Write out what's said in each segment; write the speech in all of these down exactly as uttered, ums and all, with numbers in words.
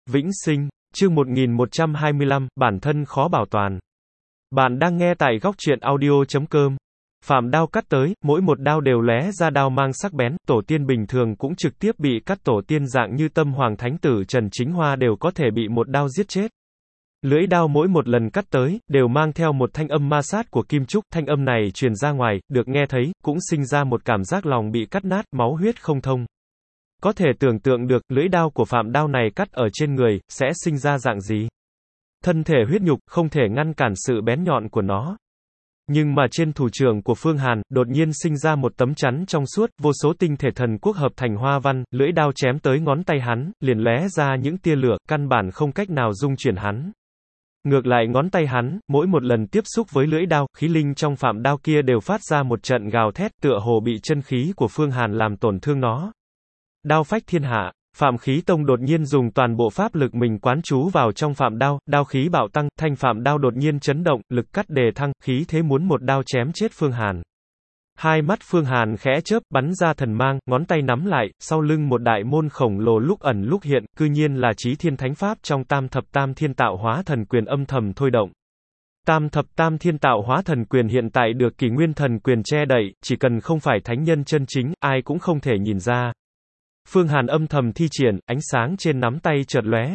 Vĩnh sinh, chương một nghìn một trăm hai mươi lăm, bản thân khó bảo toàn. Bạn đang nghe tại góc truyện audio chấm com. Phạm đao cắt tới, mỗi một đao đều lóe ra đao mang sắc bén, tổ tiên bình thường cũng trực tiếp bị cắt, tổ tiên dạng như Tâm Hoàng Thánh Tử Trần Chính Hoa đều có thể bị một đao giết chết. Lưỡi đao mỗi một lần cắt tới, đều mang theo một thanh âm ma sát của kim trúc, thanh âm này truyền ra ngoài, được nghe thấy, cũng sinh ra một cảm giác lòng bị cắt nát, máu huyết không thông. Có thể tưởng tượng được, lưỡi đao của Phạm đao này cắt ở trên người, sẽ sinh ra dạng gì? Thân thể huyết nhục, không thể ngăn cản sự bén nhọn của nó. Nhưng mà trên thủ trưởng của Phương Hàn, đột nhiên sinh ra một tấm chắn trong suốt, vô số tinh thể thần quốc hợp thành hoa văn, lưỡi đao chém tới ngón tay hắn, liền lóe ra những tia lửa, căn bản không cách nào dung chuyển hắn. Ngược lại ngón tay hắn, mỗi một lần tiếp xúc với lưỡi đao, khí linh trong Phạm đao kia đều phát ra một trận gào thét, tựa hồ bị chân khí của Phương Hàn làm tổn thương nó. Đao phách thiên hạ, Phạm Khí Tông đột nhiên dùng toàn bộ pháp lực mình quán trú vào trong Phạm đao, đao khí bạo tăng, thanh Phạm đao đột nhiên chấn động, lực cắt đề thăng, khí thế muốn một đao chém chết Phương Hàn. Hai mắt Phương Hàn khẽ chớp, bắn ra thần mang, ngón tay nắm lại, sau lưng một đại môn khổng lồ lúc ẩn lúc hiện, cư nhiên là Chí Thiên Thánh Pháp trong Tam Thập Tam Thiên Tạo Hóa Thần Quyền âm thầm thôi động. Tam Thập Tam Thiên Tạo Hóa Thần Quyền hiện tại được Kỷ Nguyên Thần Quyền che đậy, chỉ cần không phải thánh nhân chân chính, ai cũng không thể nhìn ra. Phương Hàn âm thầm thi triển, ánh sáng trên nắm tay chợt lóe.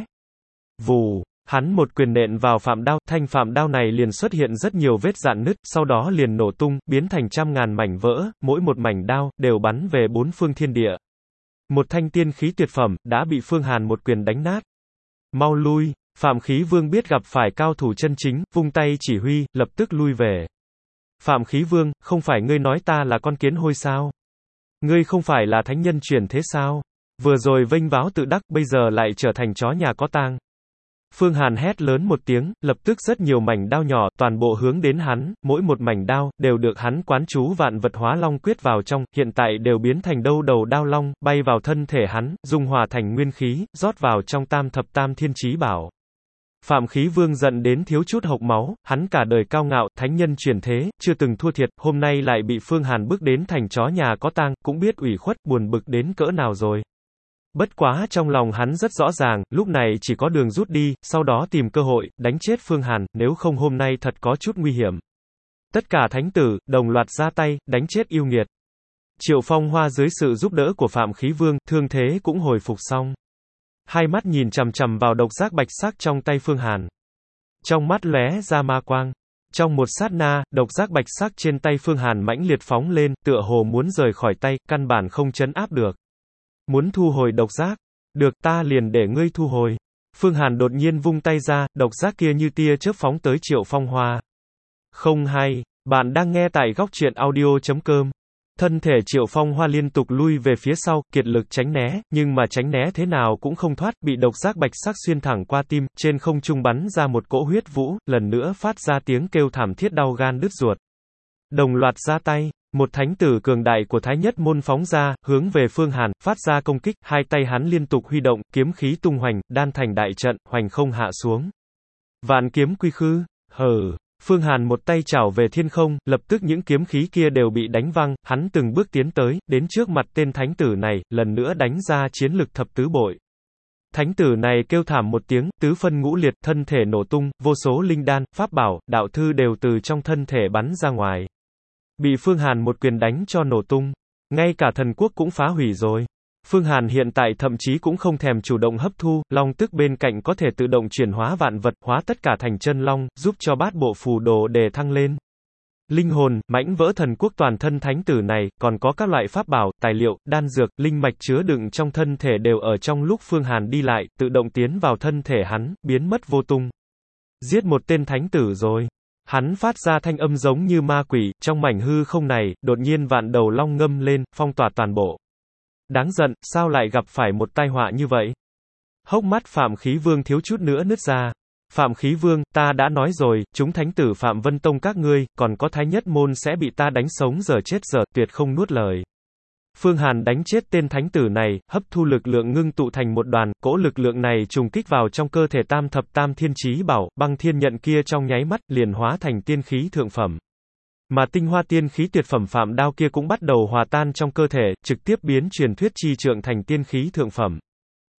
Vù, hắn một quyền nện vào Phạm đao, thanh Phạm đao này liền xuất hiện rất nhiều vết rạn nứt, sau đó liền nổ tung, biến thành trăm ngàn mảnh vỡ, mỗi một mảnh đao đều bắn về bốn phương thiên địa. Một thanh tiên khí tuyệt phẩm đã bị Phương Hàn một quyền đánh nát. Mau lui, Phạm Khí Vương biết gặp phải cao thủ chân chính, vung tay chỉ huy, lập tức lui về. Phạm Khí Vương, không phải ngươi nói ta là con kiến hôi sao? Ngươi không phải là thánh nhân truyền thế sao? Vừa rồi vênh váo tự đắc, bây giờ lại trở thành chó nhà có tang. Phương Hàn hét lớn một tiếng, lập tức rất nhiều mảnh đao nhỏ, toàn bộ hướng đến hắn, mỗi một mảnh đao, đều được hắn quán chú vạn vật hóa long quyết vào trong, hiện tại đều biến thành đâu đầu đao long, bay vào thân thể hắn, dung hòa thành nguyên khí, rót vào trong Tam Thập Tam Thiên Chí Bảo. Phạm Khí Vương giận đến thiếu chút hộc máu, hắn cả đời cao ngạo, thánh nhân truyền thế, chưa từng thua thiệt, hôm nay lại bị Phương Hàn bức đến thành chó nhà có tang, cũng biết ủy khuất, buồn bực đến cỡ nào rồi. Bất quá trong lòng hắn rất rõ ràng, lúc này chỉ có đường rút đi, sau đó tìm cơ hội, đánh chết Phương Hàn, nếu không hôm nay thật có chút nguy hiểm. Tất cả thánh tử, đồng loạt ra tay, đánh chết yêu nghiệt. Triệu Phong Hoa dưới sự giúp đỡ của Phạm Khí Vương, thương thế cũng hồi phục xong. Hai mắt nhìn chằm chằm vào độc giác bạch sắc trong tay Phương Hàn. Trong mắt lóe ra ma quang. Trong một sát na, độc giác bạch sắc trên tay Phương Hàn mãnh liệt phóng lên, tựa hồ muốn rời khỏi tay, căn bản không trấn áp được. Muốn thu hồi độc giác? Được, ta liền để ngươi thu hồi. Phương Hàn đột nhiên vung tay ra, độc giác kia như tia chớp phóng tới Triệu Phong Hoa. Không hay, bạn đang nghe tại góc truyện audio chấm com. Thân thể Triệu Phong Hoa liên tục lui về phía sau, kiệt lực tránh né, nhưng mà tránh né thế nào cũng không thoát, bị độc giác bạch sắc xuyên thẳng qua tim, trên không trung bắn ra một cỗ huyết vũ, lần nữa phát ra tiếng kêu thảm thiết đau gan đứt ruột. Đồng loạt ra tay, một thánh tử cường đại của Thái Nhất môn phóng ra, hướng về Phương Hàn, phát ra công kích, hai tay hắn liên tục huy động, kiếm khí tung hoành, đan thành đại trận, hoành không hạ xuống. Vạn kiếm quy khư, hờ. Phương Hàn một tay chảo về thiên không, lập tức những kiếm khí kia đều bị đánh văng, hắn từng bước tiến tới, đến trước mặt tên thánh tử này, lần nữa đánh ra chiến lực thập tứ bội. Thánh tử này kêu thảm một tiếng, tứ phân ngũ liệt, thân thể nổ tung, vô số linh đan, pháp bảo, đạo thư đều từ trong thân thể bắn ra ngoài. Bị Phương Hàn một quyền đánh cho nổ tung. Ngay cả thần quốc cũng phá hủy rồi. Phương Hàn hiện tại thậm chí cũng không thèm chủ động hấp thu, long tức bên cạnh có thể tự động chuyển hóa vạn vật, hóa tất cả thành chân long, giúp cho bát bộ phù đồ đề thăng lên. Linh hồn, mãnh vỡ thần quốc toàn thân thánh tử này, còn có các loại pháp bảo, tài liệu, đan dược, linh mạch chứa đựng trong thân thể đều ở trong lúc Phương Hàn đi lại, tự động tiến vào thân thể hắn, biến mất vô tung. Giết một tên thánh tử rồi. Hắn phát ra thanh âm giống như ma quỷ, trong mảnh hư không này, đột nhiên vạn đầu long ngâm lên, phong tỏa toàn bộ. Đáng giận, sao lại gặp phải một tai họa như vậy? Hốc mắt Phạm Khí Vương thiếu chút nữa nứt ra. Phạm Khí Vương, ta đã nói rồi, chúng thánh tử Phạm Vân Tông các ngươi, còn có Thái Nhất môn sẽ bị ta đánh sống giờ chết giờ, tuyệt không nuốt lời. Phương Hàn đánh chết tên thánh tử này, hấp thu lực lượng ngưng tụ thành một đoàn, cỗ lực lượng này trùng kích vào trong cơ thể Tam Thập Tam Thiên Chí Bảo, băng thiên nhận kia trong nháy mắt, liền hóa thành tiên khí thượng phẩm. Mà tinh hoa tiên khí tuyệt phẩm Phạm đao kia cũng bắt đầu hòa tan trong cơ thể, trực tiếp biến truyền thuyết chi trượng thành tiên khí thượng phẩm.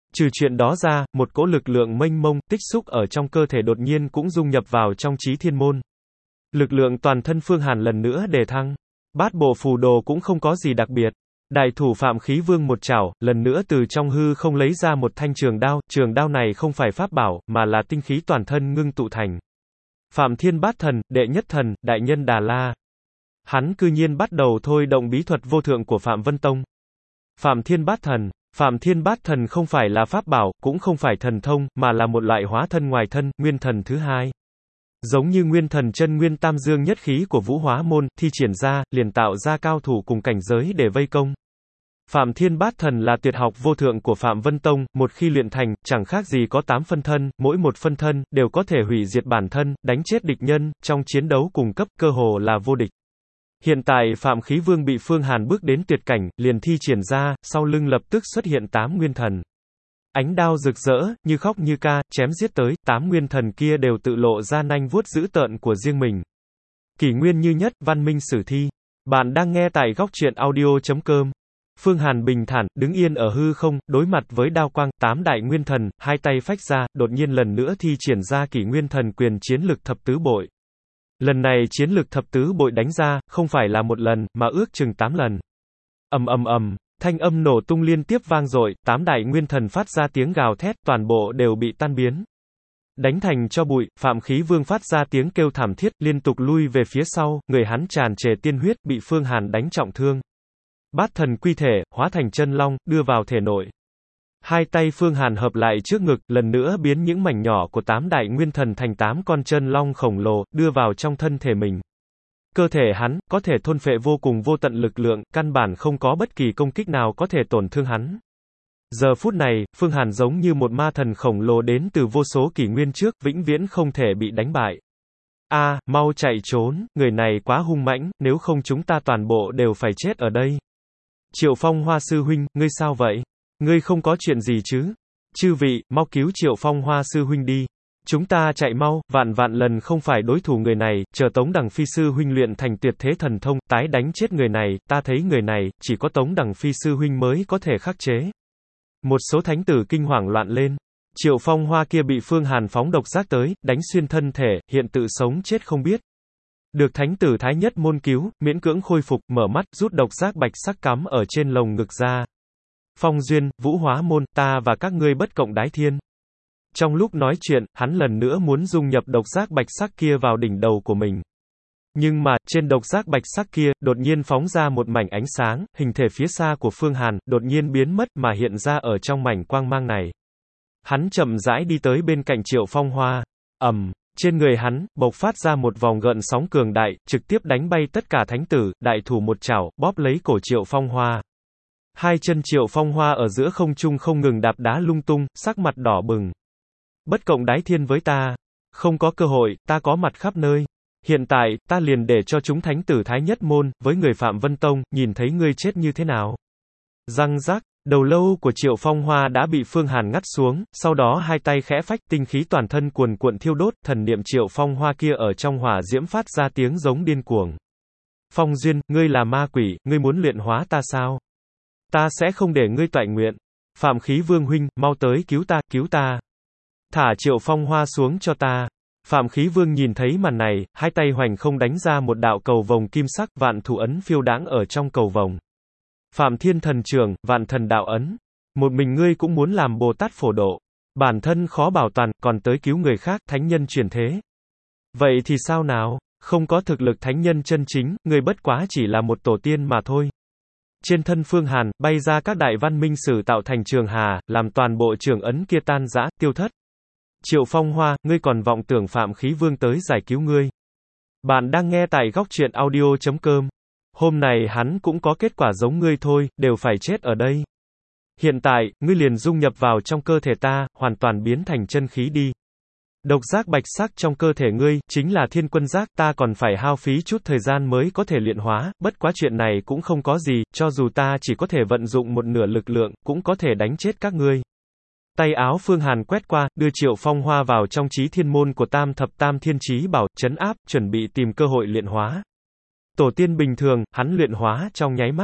Trừ chuyện đó ra, một cỗ lực lượng mênh mông, tích xúc ở trong cơ thể đột nhiên cũng dung nhập vào trong Chí Thiên Môn. Lực lượng toàn thân Phương Hàn lần nữa đề thăng. Bát bộ phù đồ cũng không có gì đặc biệt. Đại thủ Phạm Khí Vương một chảo, lần nữa từ trong hư không lấy ra một thanh trường đao, trường đao này không phải pháp bảo, mà là tinh khí toàn thân ngưng tụ thành. Phạm Thiên Bát Thần, đệ nhất thần, đại nhân Đà La. Hắn cư nhiên bắt đầu thôi động bí thuật vô thượng của Phạm Vân Tông. Phạm Thiên Bát Thần. Phạm Thiên Bát Thần không phải là pháp bảo, cũng không phải thần thông, mà là một loại hóa thân ngoài thân, nguyên thần thứ hai. Giống như nguyên thần chân nguyên tam dương nhất khí của Vũ Hóa Môn, thi triển ra, liền tạo ra cao thủ cùng cảnh giới để vây công. Phạm Thiên Bát Thần là tuyệt học vô thượng của Phạm Vân Tông, một khi luyện thành, chẳng khác gì có tám phân thân, mỗi một phân thân, đều có thể hủy diệt bản thân, đánh chết địch nhân, trong chiến đấu cùng cấp, cơ hồ là vô địch. Hiện tại Phạm Khí Vương bị Phương Hàn bước đến tuyệt cảnh, liền thi triển ra, sau lưng lập tức xuất hiện tám nguyên thần. Ánh đao rực rỡ, như khóc như ca, chém giết tới, tám nguyên thần kia đều tự lộ ra nanh vuốt dữ tợn của riêng mình. Kỷ nguyên như nhất, văn minh sử thi. Bạn đang nghe tại góc truyện audio chấm com. Phương Hàn bình thản, đứng yên ở hư không, đối mặt với đao quang, tám đại nguyên thần, hai tay phách ra, đột nhiên lần nữa thi triển ra kỷ nguyên thần quyền chiến lực thập tứ bội. Lần này chiến lực thập tứ bội đánh ra, không phải là một lần, mà ước chừng tám lần. Ầm ầm ầm, thanh âm nổ tung liên tiếp vang dội, tám đại nguyên thần phát ra tiếng gào thét, toàn bộ đều bị tan biến. Đánh thành cho bụi, Phạm Khí Vương phát ra tiếng kêu thảm thiết, liên tục lui về phía sau, người hắn tràn trề tiên huyết, bị Phương Hàn đánh trọng thương. Bát thần quy thể, hóa thành chân long, đưa vào thể nội. Hai tay Phương Hàn hợp lại trước ngực, lần nữa biến những mảnh nhỏ của tám đại nguyên thần thành tám con chân long khổng lồ, đưa vào trong thân thể mình. Cơ thể hắn, có thể thôn phệ vô cùng vô tận lực lượng, căn bản không có bất kỳ công kích nào có thể tổn thương hắn. Giờ phút này, Phương Hàn giống như một ma thần khổng lồ đến từ vô số kỷ nguyên trước, vĩnh viễn không thể bị đánh bại. A, à, mau chạy trốn, người này quá hung mãnh, nếu không chúng ta toàn bộ đều phải chết ở đây. Triệu Phong Hoa sư huynh, ngươi sao vậy? Ngươi không có chuyện gì chứ? Chư vị, mau cứu Triệu Phong Hoa sư huynh đi. Chúng ta chạy mau, vạn vạn lần không phải đối thủ người này, chờ Tống Đằng Phi sư huynh luyện thành tuyệt thế thần thông, tái đánh chết người này, ta thấy người này, chỉ có Tống Đằng Phi sư huynh mới có thể khắc chế. Một số thánh tử kinh hoàng loạn lên. Triệu Phong Hoa kia bị Phương Hàn phóng độc giác tới, đánh xuyên thân thể, hiện tự sống chết không biết. Được thánh tử Thái Nhất Môn cứu, miễn cưỡng khôi phục, mở mắt, rút độc giác bạch sắc cắm ở trên lồng ngực ra. Phong Duyên, Vũ Hóa Môn, ta và các ngươi bất cộng đái thiên. Trong lúc nói chuyện, hắn lần nữa muốn dung nhập độc giác bạch sắc kia vào đỉnh đầu của mình. Nhưng mà, trên độc giác bạch sắc kia, đột nhiên phóng ra một mảnh ánh sáng, hình thể phía xa của Phương Hàn, đột nhiên biến mất mà hiện ra ở trong mảnh quang mang này. Hắn chậm rãi đi tới bên cạnh Triệu Phong Hoa. ầm, trên người hắn, bộc phát ra một vòng gợn sóng cường đại, trực tiếp đánh bay tất cả thánh tử, đại thủ một chảo, bóp lấy cổ Triệu Phong Hoa. Hai chân Triệu Phong Hoa ở giữa không trung không ngừng đạp đá lung tung, sắc mặt đỏ bừng. Bất cộng đái thiên với ta. Không có cơ hội, ta có mặt khắp nơi. Hiện tại, ta liền để cho chúng thánh tử Thái Nhất Môn, với người Phạm Vân Tông, nhìn thấy ngươi chết như thế nào. Răng rắc, đầu lâu của Triệu Phong Hoa đã bị Phương Hàn ngắt xuống, sau đó hai tay khẽ phách, tinh khí toàn thân cuồn cuộn thiêu đốt, thần niệm Triệu Phong Hoa kia ở trong hỏa diễm phát ra tiếng giống điên cuồng. Phong Duyên, ngươi là ma quỷ, ngươi muốn luyện hóa ta sao? Ta sẽ không để ngươi toại nguyện. Phạm Khí Vương huynh, mau tới cứu ta, cứu ta. Thả Triệu Phong Hoa xuống cho ta. Phạm Khí Vương nhìn thấy màn này, hai tay hoành không đánh ra một đạo cầu vồng kim sắc, vạn thủ ấn phiêu đãng ở trong cầu vồng. Phạm Thiên Thần Trường, vạn thần đạo ấn. Một mình ngươi cũng muốn làm Bồ Tát phổ độ. Bản thân khó bảo toàn, còn tới cứu người khác, thánh nhân chuyển thế. Vậy thì sao nào? Không có thực lực thánh nhân chân chính, ngươi bất quá chỉ là một tổ tiên mà thôi. Trên thân Phương Hàn, bay ra các đại văn minh sử tạo thành trường hà, làm toàn bộ trường ấn kia tan rã, tiêu thất. Triệu Phong Hoa, ngươi còn vọng tưởng Phạm Khí Vương tới giải cứu ngươi. Bạn đang nghe tại góc truyện audio chấm com. Hôm này hắn cũng có kết quả giống ngươi thôi, đều phải chết ở đây. Hiện tại, ngươi liền dung nhập vào trong cơ thể ta, hoàn toàn biến thành chân khí đi. Độc giác bạch sắc trong cơ thể ngươi, chính là thiên quân giác, ta còn phải hao phí chút thời gian mới có thể luyện hóa, bất quá chuyện này cũng không có gì, cho dù ta chỉ có thể vận dụng một nửa lực lượng, cũng có thể đánh chết các ngươi. Tay áo Phương Hàn quét qua, đưa Triệu Phong Hoa vào trong Chí Thiên Môn của Tam Thập Tam Thiên Chí Bảo, trấn áp, chuẩn bị tìm cơ hội luyện hóa. Tổ tiên bình thường, hắn luyện hóa trong nháy mắt.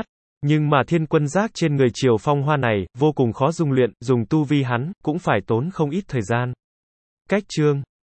Nhưng mà thiên quân giác trên người Triều Phong Hoa này, vô cùng khó dung luyện, dùng tu vi hắn, cũng phải tốn không ít thời gian. Cách chương